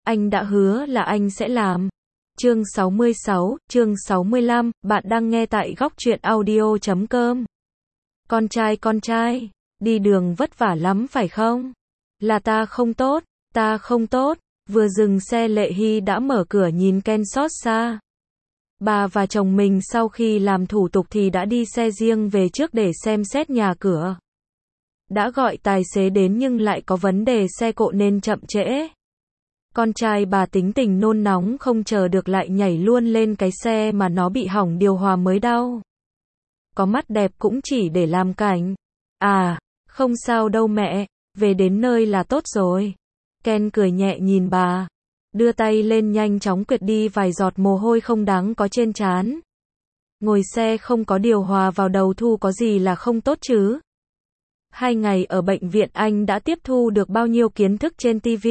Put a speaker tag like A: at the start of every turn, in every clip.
A: Anh đã hứa là anh sẽ làm. Chương 66, chương 65, bạn đang nghe tại góc truyện audio.com. Con trai, đi đường vất vả lắm phải không? Là ta không tốt. Vừa dừng xe Lệ Hy đã mở cửa nhìn Ken xót xa. Bà và chồng mình sau khi làm thủ tục thì đã đi xe riêng về trước để xem xét nhà cửa. Đã gọi tài xế đến nhưng lại có vấn đề xe cộ nên chậm trễ. Con trai bà tính tình nôn nóng không chờ được lại nhảy luôn lên cái xe mà nó bị hỏng điều hòa mới đau. Có mắt đẹp cũng chỉ để làm cảnh. À, không sao đâu mẹ, về đến nơi là tốt rồi. Ken cười nhẹ nhìn bà, đưa tay lên nhanh chóng quệt đi vài giọt mồ hôi không đáng có trên trán. Ngồi xe không có điều hòa vào đầu thu có gì là không tốt chứ? 2 ngày ở bệnh viện anh đã tiếp thu được bao nhiêu kiến thức trên TV.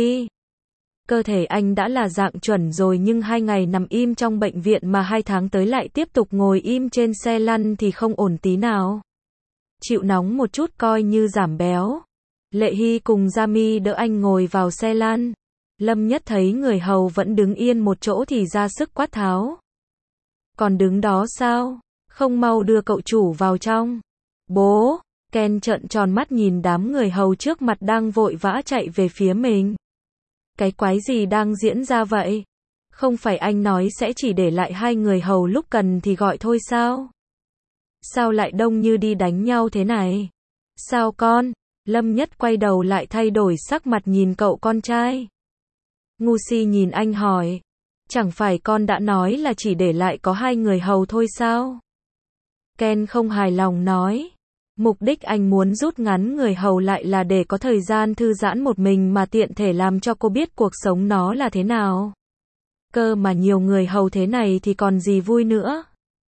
A: Cơ thể anh đã là dạng chuẩn rồi nhưng 2 ngày nằm im trong bệnh viện mà 2 tháng tới lại tiếp tục ngồi im trên xe lăn thì không ổn tí nào. Chịu nóng một chút coi như giảm béo. Lệ Hy cùng Jami đỡ anh ngồi vào xe lăn. Lâm Nhất thấy người hầu vẫn đứng yên một chỗ thì ra sức quát tháo. Còn đứng đó sao? Không mau đưa cậu chủ vào trong. Bố! Ken trợn tròn mắt nhìn đám người hầu trước mặt đang vội vã chạy về phía mình. Cái quái gì đang diễn ra vậy? Không phải anh nói sẽ chỉ để lại 2 người hầu lúc cần thì gọi thôi sao? Sao lại đông như đi đánh nhau thế này? Sao con? Lâm Nhất quay đầu lại thay đổi sắc mặt nhìn cậu con trai. Ngu si nhìn anh hỏi. Chẳng phải con đã nói là chỉ để lại có 2 người hầu thôi sao? Ken không hài lòng nói. Mục đích anh muốn rút ngắn người hầu lại là để có thời gian thư giãn một mình mà tiện thể làm cho cô biết cuộc sống nó là thế nào. Cơ mà nhiều người hầu thế này thì còn gì vui nữa.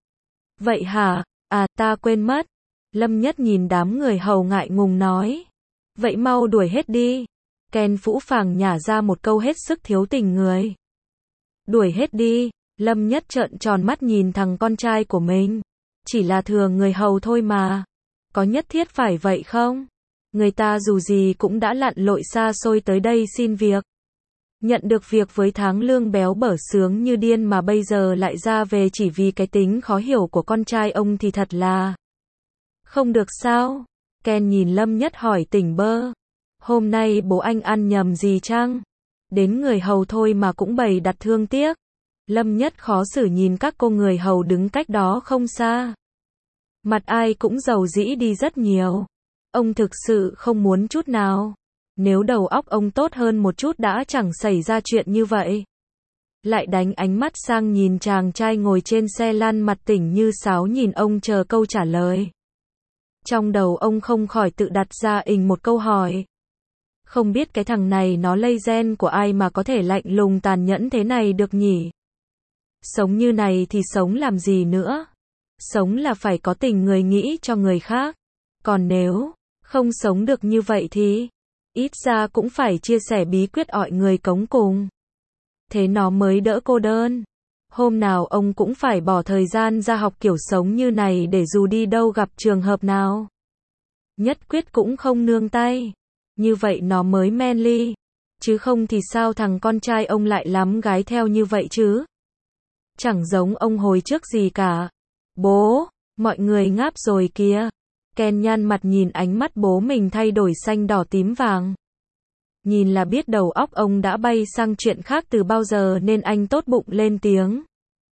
A: Vậy hả? À, ta quên mất. Lâm Nhất nhìn đám người hầu ngại ngùng nói. Vậy mau đuổi hết đi. Ken phũ phàng nhả ra một câu hết sức thiếu tình người. Đuổi hết đi. Lâm Nhất trợn tròn mắt nhìn thằng con trai của mình. Chỉ là thừa người hầu thôi mà. Có nhất thiết phải vậy không? Người ta dù gì cũng đã lặn lội xa xôi tới đây xin việc. Nhận được việc với tháng lương béo bở sướng như điên mà bây giờ lại ra về chỉ vì cái tính khó hiểu của con trai ông thì thật là... Không được sao? Ken nhìn Lâm Nhất hỏi tỉnh bơ. Hôm nay bố anh ăn nhầm gì chăng? Đến người hầu thôi mà cũng bày đặt thương tiếc. Lâm Nhất khó xử nhìn các cô người hầu đứng cách đó không xa. Mặt ai cũng dầu dĩ đi rất nhiều. Ông thực sự không muốn chút nào. Nếu đầu óc ông tốt hơn một chút đã chẳng xảy ra chuyện như vậy. Lại đánh ánh mắt sang nhìn chàng trai ngồi trên xe lăn mặt tỉnh như sáo nhìn ông chờ câu trả lời. Trong đầu ông không khỏi tự đặt ra một câu hỏi. Không biết cái thằng này nó lây gen của ai mà có thể lạnh lùng tàn nhẫn thế này được nhỉ? Sống như này thì sống làm gì nữa? Sống là phải có tình người nghĩ cho người khác. Còn nếu không sống được như vậy thì ít ra cũng phải chia sẻ bí quyết ọi người cống cùng. Thế nó mới đỡ cô đơn. Hôm nào ông cũng phải bỏ thời gian ra học kiểu sống như này để dù đi đâu gặp trường hợp nào. Nhất quyết cũng không nương tay. Như vậy nó mới manly. Chứ không thì sao thằng con trai ông lại lắm gái theo như vậy chứ? Chẳng giống ông hồi trước gì cả. Bố, mọi người ngáp rồi kìa. Ken nhăn mặt nhìn ánh mắt bố mình thay đổi xanh đỏ tím vàng. Nhìn là biết đầu óc ông đã bay sang chuyện khác từ bao giờ nên anh tốt bụng lên tiếng.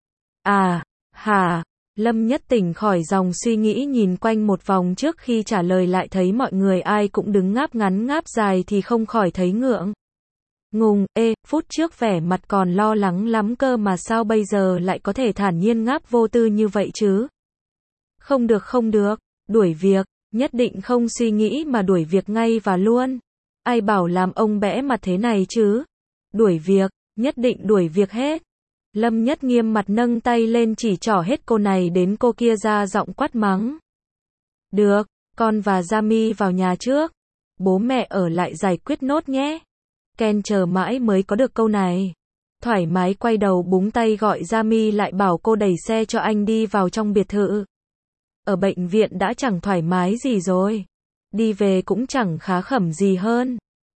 A: À, hả? Lâm Nhất tỉnh khỏi dòng suy nghĩ nhìn quanh một vòng trước khi trả lời lại thấy mọi người ai cũng đứng ngáp ngắn ngáp dài thì không khỏi thấy ngượng. Ngùng, phút trước vẻ mặt còn lo lắng lắm cơ mà sao bây giờ lại có thể thản nhiên ngáp vô tư như vậy chứ? Không được, đuổi việc, nhất định không suy nghĩ mà đuổi việc ngay và luôn. Ai bảo làm ông bẽ mặt thế này chứ? Đuổi việc, nhất định đuổi việc hết. Lâm Nhất nghiêm mặt nâng tay lên chỉ trỏ hết cô này đến cô kia ra giọng quát mắng. Được, con và Jami vào nhà trước. Bố mẹ ở lại giải quyết nốt nhé. Ken chờ mãi mới có được câu này. Thoải mái quay đầu búng tay gọi Jami lại bảo cô đẩy xe cho anh đi vào trong biệt thự. Ở bệnh viện đã chẳng thoải mái gì rồi. Đi về cũng chẳng khá khẩm gì hơn.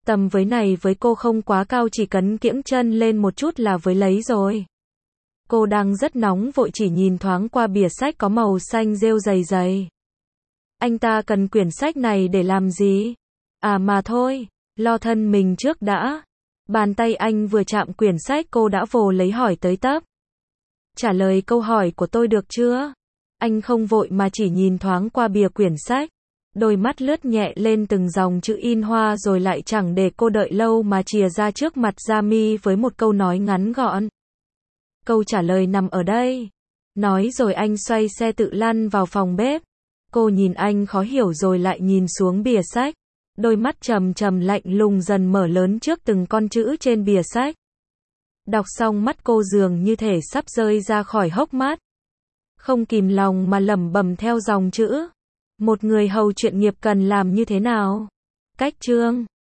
A: Tầm với này với cô không quá cao, chỉ cần kiễng chân lên một chút là với lấy rồi. Cô đang rất nóng vội, chỉ nhìn thoáng qua bìa sách có màu xanh rêu dày dày. Anh ta cần quyển sách này để làm gì? À mà thôi, lo thân mình trước đã. Bàn tay anh vừa chạm quyển sách cô đã vồ lấy hỏi tới tấp. Trả lời câu hỏi của tôi được chưa? Anh không vội mà chỉ nhìn thoáng qua bìa quyển sách. Đôi mắt lướt nhẹ lên từng dòng chữ in hoa rồi lại chẳng để cô đợi lâu mà chìa ra trước mặt Gia Mi với một câu nói ngắn gọn. Câu trả lời nằm ở đây. Nói rồi anh xoay xe tự lăn vào phòng bếp. Cô nhìn anh khó hiểu rồi lại nhìn xuống bìa sách. Đôi mắt trầm trầm lạnh lùng dần mở lớn trước từng con chữ trên bìa sách. Đọc xong mắt cô dường như thể sắp rơi ra khỏi hốc mắt. Không kìm lòng mà lẩm bẩm theo dòng chữ. Một người hầu chuyên nghiệp cần làm như thế nào? Cách chương